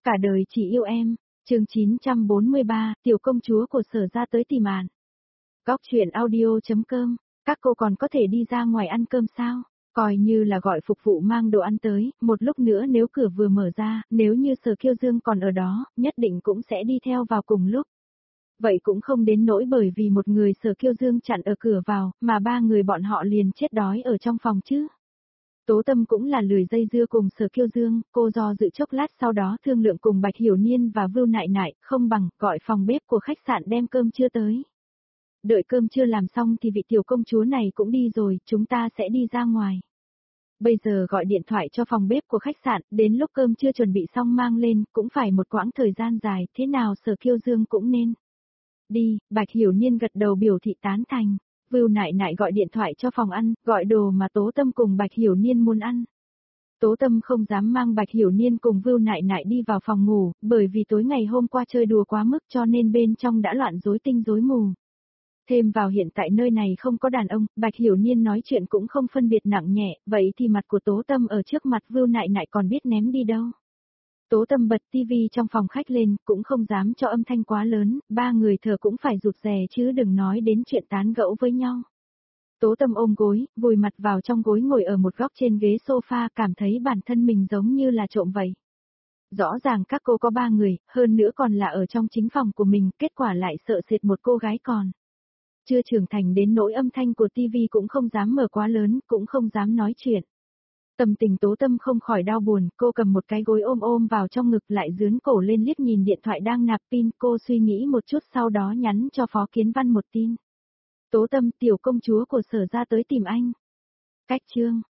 Cả đời chỉ yêu em, chương 943, tiểu công chúa của Sở ra tới tìm bạn. Góc chuyện audio.com, các cô còn có thể đi ra ngoài ăn cơm sao? Coi như là gọi phục vụ mang đồ ăn tới, một lúc nữa nếu cửa vừa mở ra, nếu như Sở Kiêu Dương còn ở đó, nhất định cũng sẽ đi theo vào cùng lúc. Vậy cũng không đến nỗi bởi vì một người Sở Kiêu Dương chặn ở cửa vào, mà ba người bọn họ liền chết đói ở trong phòng chứ. Tố Tâm cũng là lười dây dưa cùng Sở Kiêu Dương, cô do dự chốc lát sau đó thương lượng cùng Bạch Hiểu Niên và Vưu Nại Nại, không bằng gọi phòng bếp của khách sạn đem cơm trưa tới. Đợi cơm trưa làm xong thì vị tiểu công chúa này cũng đi rồi, chúng ta sẽ đi ra ngoài. Bây giờ gọi điện thoại cho phòng bếp của khách sạn, đến lúc cơm trưa chuẩn bị xong mang lên, cũng phải một quãng thời gian dài, thế nào Sở Kiêu Dương cũng nên. Đi, Bạch Hiểu Niên gật đầu biểu thị tán thành. Vưu Nại Nại gọi điện thoại cho phòng ăn, gọi đồ mà Tố Tâm cùng Bạch Hiểu Niên muốn ăn. Tố Tâm không dám mang Bạch Hiểu Niên cùng Vưu Nại Nại đi vào phòng ngủ, bởi vì tối ngày hôm qua chơi đùa quá mức cho nên bên trong đã loạn rối tinh rối mù. Thêm vào hiện tại nơi này không có đàn ông, Bạch Hiểu Niên nói chuyện cũng không phân biệt nặng nhẹ, vậy thì mặt của Tố Tâm ở trước mặt Vưu Nại Nại còn biết ném đi đâu. Tố Tâm bật tivi trong phòng khách lên, cũng không dám cho âm thanh quá lớn, ba người thờ cũng phải rụt rè chứ đừng nói đến chuyện tán gẫu với nhau. Tố Tâm ôm gối, vùi mặt vào trong gối ngồi ở một góc trên ghế sofa cảm thấy bản thân mình giống như là trộm vậy. Rõ ràng các cô có ba người, hơn nữa còn là ở trong chính phòng của mình, kết quả lại sợ sệt một cô gái còn. Chưa trưởng thành đến nỗi âm thanh của tivi cũng không dám mở quá lớn, cũng không dám nói chuyện. Tâm tình Tố Tâm không khỏi đau buồn, cô cầm một cái gối ôm vào trong ngực lại dướn cổ lên liếc nhìn điện thoại đang nạp pin, cô suy nghĩ một chút sau đó nhắn cho Phó Kiến Văn một tin. Tố Tâm, tiểu công chúa của Sở ra tới tìm anh. Cách chương